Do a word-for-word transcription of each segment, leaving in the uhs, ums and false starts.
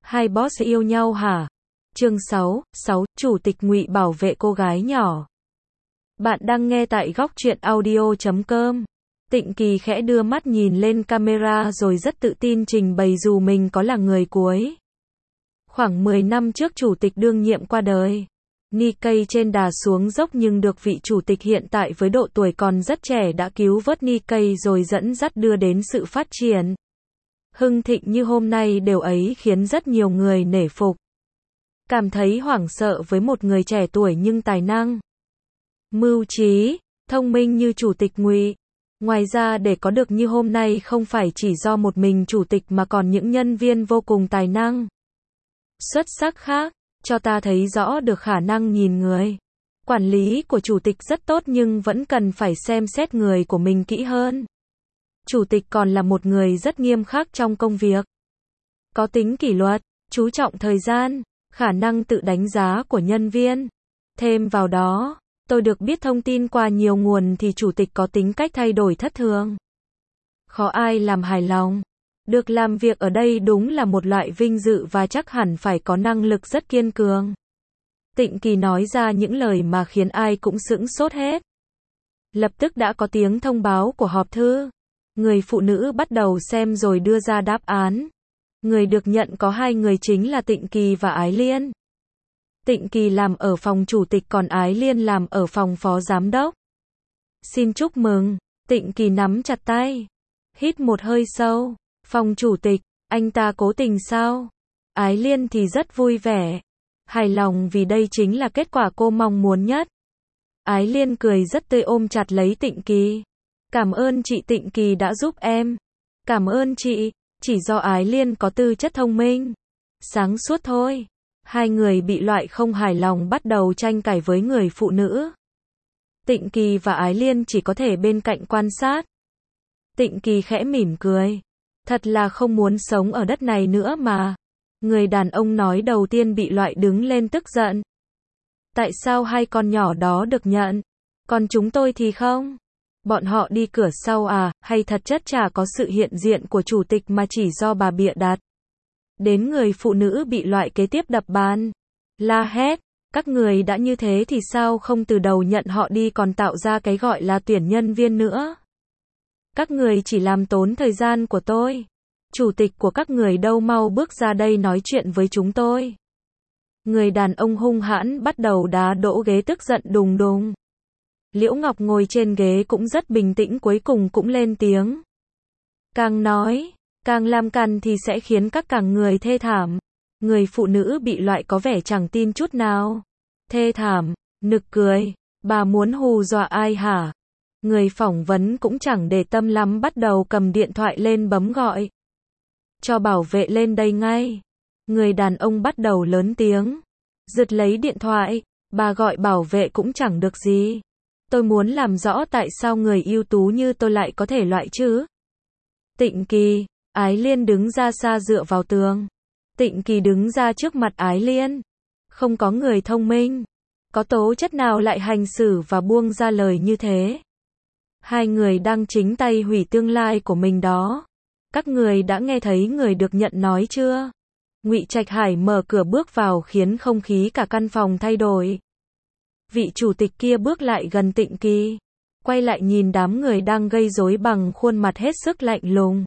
Hai boss yêu nhau hả? Chương sáu, sáu, Chủ tịch Ngụy bảo vệ cô gái nhỏ. Bạn đang nghe tại góc truyện audio chấm com. Tịnh Kỳ khẽ đưa mắt nhìn lên camera rồi rất tự tin trình bày dù mình có là người cuối. Khoảng mười năm trước chủ tịch đương nhiệm qua đời. Nikkei trên đà xuống dốc nhưng được vị chủ tịch hiện tại với độ tuổi còn rất trẻ đã cứu vớt Nikkei rồi dẫn dắt đưa đến sự phát triển hưng thịnh như hôm nay, điều ấy khiến rất nhiều người nể phục. Cảm thấy hoảng sợ với một người trẻ tuổi nhưng tài năng, mưu trí, thông minh như chủ tịch Ngụy. Ngoài ra để có được như hôm nay không phải chỉ do một mình chủ tịch mà còn những nhân viên vô cùng tài năng, xuất sắc khác, cho ta thấy rõ được khả năng nhìn người. Quản lý của chủ tịch rất tốt nhưng vẫn cần phải xem xét người của mình kỹ hơn. Chủ tịch còn là một người rất nghiêm khắc trong công việc. Có tính kỷ luật, chú trọng thời gian, khả năng tự đánh giá của nhân viên. Thêm vào đó, tôi được biết thông tin qua nhiều nguồn thì chủ tịch có tính cách thay đổi thất thường. Khó ai làm hài lòng. Được làm việc ở đây đúng là một loại vinh dự và chắc hẳn phải có năng lực rất kiên cường. Tịnh Kỳ nói ra những lời mà khiến ai cũng sững sốt hết. Lập tức đã có tiếng thông báo của họp thư. Người phụ nữ bắt đầu xem rồi đưa ra đáp án. Người được nhận có hai người chính là Tịnh Kỳ và Ái Liên. Tịnh Kỳ làm ở phòng chủ tịch còn Ái Liên làm ở phòng phó giám đốc. Xin chúc mừng. Tịnh Kỳ nắm chặt tay. Hít một hơi sâu. Phòng chủ tịch, anh ta cố tình sao? Ái Liên thì rất vui vẻ. Hài lòng vì đây chính là kết quả cô mong muốn nhất. Ái Liên cười rất tươi ôm chặt lấy Tịnh Kỳ. Cảm ơn chị Tịnh Kỳ đã giúp em. Cảm ơn chị, chỉ do Ái Liên có tư chất thông minh, sáng suốt thôi. Hai người bị loại không hài lòng bắt đầu tranh cãi với người phụ nữ. Tịnh Kỳ và Ái Liên chỉ có thể bên cạnh quan sát. Tịnh Kỳ khẽ mỉm cười. Thật là không muốn sống ở đất này nữa mà. Người đàn ông nói đầu tiên bị loại đứng lên tức giận. Tại sao hai con nhỏ đó được nhận, còn chúng tôi thì không? Bọn họ đi cửa sau à, hay thật chất chả có sự hiện diện của chủ tịch mà chỉ do bà bịa đặt? Đến người phụ nữ bị loại kế tiếp đập bàn, la hét, các người đã như thế thì sao không từ đầu nhận họ đi còn tạo ra cái gọi là tuyển nhân viên nữa? Các người chỉ làm tốn thời gian của tôi. Chủ tịch của các người đâu, mau bước ra đây nói chuyện với chúng tôi. Người đàn ông hung hãn bắt đầu đá đổ ghế tức giận đùng đùng. Liễu Ngọc ngồi trên ghế cũng rất bình tĩnh cuối cùng cũng lên tiếng. Càng nói, càng làm càn thì sẽ khiến các càng người thê thảm. Người phụ nữ bị loại có vẻ chẳng tin chút nào. Thê thảm, nực cười, bà muốn hù dọa ai hả? Người phỏng vấn cũng chẳng để tâm lắm bắt đầu cầm điện thoại lên bấm gọi. Cho bảo vệ lên đây ngay. Người đàn ông bắt đầu lớn tiếng. Giật lấy điện thoại, bà gọi bảo vệ cũng chẳng được gì. Tôi muốn làm rõ tại sao người ưu tú như tôi lại có thể loại chứ. Tịnh Kỳ, Ái Liên đứng ra xa dựa vào tường. Tịnh Kỳ đứng ra trước mặt Ái Liên. Không có người thông minh, có tố chất nào lại hành xử và buông ra lời như thế. Hai người đang chính tay hủy tương lai của mình đó. Các người đã nghe thấy người được nhận nói chưa? Ngụy Trạch Hải mở cửa bước vào khiến không khí cả căn phòng thay đổi. Vị chủ tịch kia bước lại gần Tịnh Kỳ, quay lại nhìn đám người đang gây rối bằng khuôn mặt hết sức lạnh lùng.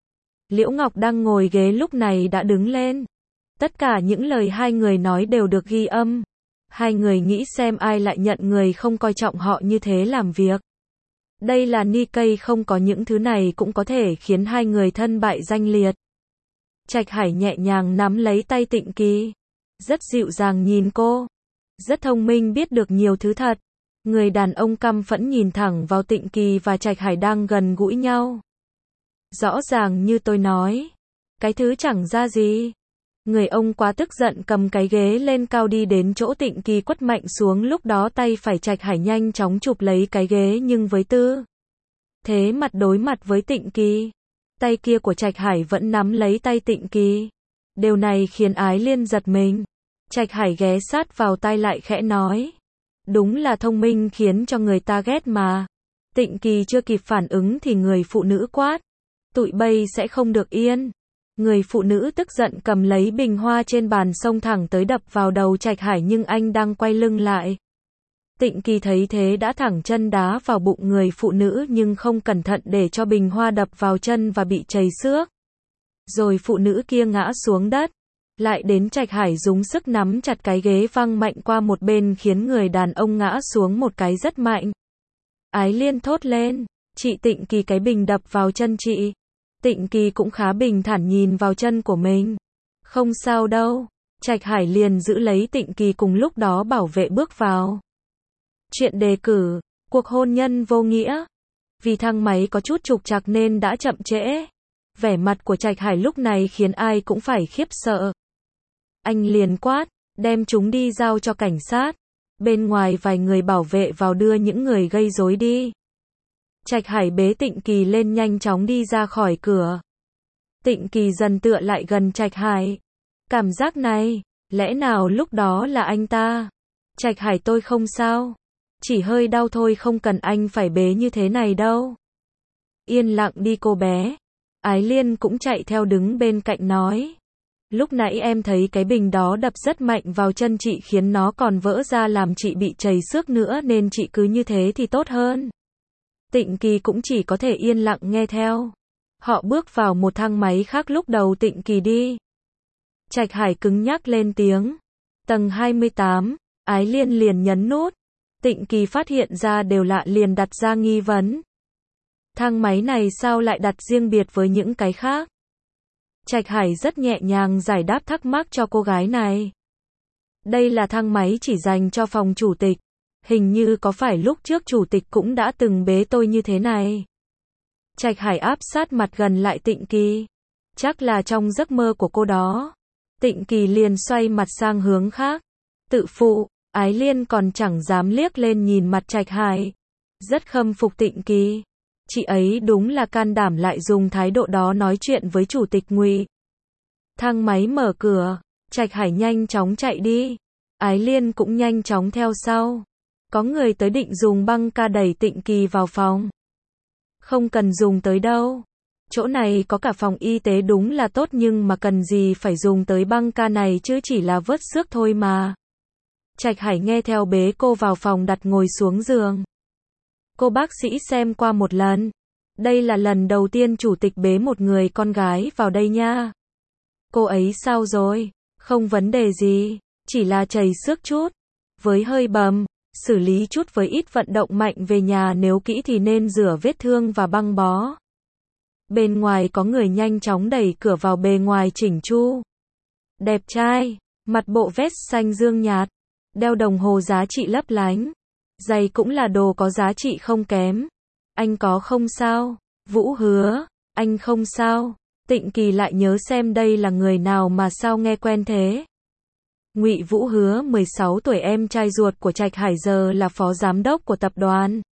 Liễu Ngọc đang ngồi ghế lúc này đã đứng lên. Tất cả những lời hai người nói đều được ghi âm. Hai người nghĩ xem ai lại nhận người không coi trọng họ như thế làm việc. Đây là Nikkei, không có những thứ này cũng có thể khiến hai người thân bại danh liệt. Trạch Hải nhẹ nhàng nắm lấy tay Tịnh Kỳ, rất dịu dàng nhìn cô. Rất thông minh, biết được nhiều thứ thật. Người đàn ông căm phẫn nhìn thẳng vào Tịnh Kỳ và Trạch Hải đang gần gũi nhau. Rõ ràng như tôi nói, cái thứ chẳng ra gì. Người ông quá tức giận cầm cái ghế lên cao đi đến chỗ Tịnh Kỳ quất mạnh xuống, lúc đó tay phải Trạch Hải nhanh chóng chụp lấy cái ghế nhưng với tư thế mặt đối mặt với Tịnh Kỳ. Tay kia của Trạch Hải vẫn nắm lấy tay Tịnh Kỳ. Điều này khiến Ái Liên giật mình. Trạch Hải ghé sát vào tai lại khẽ nói. Đúng là thông minh khiến cho người ta ghét mà. Tịnh Kỳ chưa kịp phản ứng thì người phụ nữ quát. Tụi bay sẽ không được yên. Người phụ nữ tức giận cầm lấy bình hoa trên bàn xông thẳng tới đập vào đầu Trạch Hải nhưng anh đang quay lưng lại. Tịnh Kỳ thấy thế đã thẳng chân đá vào bụng người phụ nữ nhưng không cẩn thận để cho bình hoa đập vào chân và bị trầy xước. Rồi phụ nữ kia ngã xuống đất. Lại đến Trạch Hải dùng sức nắm chặt cái ghế văng mạnh qua một bên khiến người đàn ông ngã xuống một cái rất mạnh. Ái Liên thốt lên, chị Tịnh Kỳ, cái bình đập vào chân chị. Tịnh Kỳ cũng khá bình thản nhìn vào chân của mình. Không sao đâu. Trạch Hải liền giữ lấy Tịnh Kỳ, cùng lúc đó bảo vệ bước vào. Chuyện đề cử, cuộc hôn nhân vô nghĩa. Vì thang máy có chút trục trặc nên đã chậm trễ. Vẻ mặt của Trạch Hải lúc này khiến ai cũng phải khiếp sợ. Anh liền quát, đem chúng đi giao cho cảnh sát. Bên ngoài vài người bảo vệ vào đưa những người gây rối đi. Trạch Hải bế Tịnh Kỳ lên nhanh chóng đi ra khỏi cửa. Tịnh Kỳ dần tựa lại gần Trạch Hải. Cảm giác này, lẽ nào lúc đó là anh ta? Trạch Hải, tôi không sao. Chỉ hơi đau thôi, không cần anh phải bế như thế này đâu. Yên lặng đi cô bé. Ái Liên cũng chạy theo đứng bên cạnh nói. Lúc nãy em thấy cái bình đó đập rất mạnh vào chân chị khiến nó còn vỡ ra làm chị bị trầy xước nữa nên chị cứ như thế thì tốt hơn. Tịnh Kỳ cũng chỉ có thể yên lặng nghe theo. Họ bước vào một thang máy khác, lúc đầu Tịnh Kỳ đi. Trạch Hải cứng nhắc lên tiếng. Tầng hai mươi tám, Ái Liên liền nhấn nút. Tịnh Kỳ phát hiện ra đều lạ liền đặt ra nghi vấn. Thang máy này sao lại đặt riêng biệt với những cái khác? Trạch Hải rất nhẹ nhàng giải đáp thắc mắc cho cô gái này. Đây là thang máy chỉ dành cho phòng chủ tịch. Hình như có phải lúc trước chủ tịch cũng đã từng bế tôi như thế này. Trạch Hải áp sát mặt gần lại Tịnh Kỳ. Chắc là trong giấc mơ của cô đó. Tịnh Kỳ liền xoay mặt sang hướng khác. Tự phụ, Ái Liên còn chẳng dám liếc lên nhìn mặt Trạch Hải. Rất khâm phục Tịnh Kỳ. Chị ấy đúng là can đảm lại dùng thái độ đó nói chuyện với chủ tịch Ngụy. Thang máy mở cửa, Trạch Hải nhanh chóng chạy đi. Ái Liên cũng nhanh chóng theo sau. Có người tới định dùng băng ca đẩy Tịnh Kỳ vào phòng. Không cần dùng tới đâu. Chỗ này có cả phòng y tế đúng là tốt, nhưng mà cần gì phải dùng tới băng ca này chứ, chỉ là vớt xước thôi mà. Trạch Hải nghe theo bế cô vào phòng đặt ngồi xuống giường. Cô bác sĩ xem qua một lần. Đây là lần đầu tiên chủ tịch bế một người con gái vào đây nha. Cô ấy sao rồi? Không vấn đề gì, chỉ là trầy xước chút. Với hơi bầm, xử lý chút với ít vận động mạnh, về nhà nếu kỹ thì nên rửa vết thương và băng bó. Bên ngoài có người nhanh chóng đẩy cửa vào, bề ngoài chỉnh chu. Đẹp trai, mặt bộ vest xanh dương nhạt, đeo đồng hồ giá trị lấp lánh. Giày cũng là đồ có giá trị không kém. Anh có không sao? Vũ Hứa, anh không sao? Tịnh Kỳ lại nhớ xem đây là người nào mà sao nghe quen thế. Ngụy Vũ Hứa, mười sáu tuổi, em trai ruột của Trạch Hải, giờ là phó giám đốc của tập đoàn.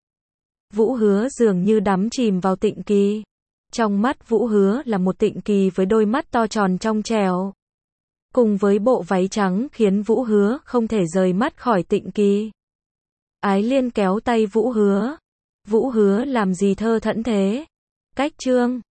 Vũ Hứa dường như đắm chìm vào Tịnh Kỳ. Trong mắt Vũ Hứa là một Tịnh Kỳ với đôi mắt to tròn trong trẻo. Cùng với bộ váy trắng khiến Vũ Hứa không thể rời mắt khỏi Tịnh Kỳ. Ái Liên kéo tay Vũ Hứa. Vũ Hứa làm gì thơ thẫn thế? Cách trương.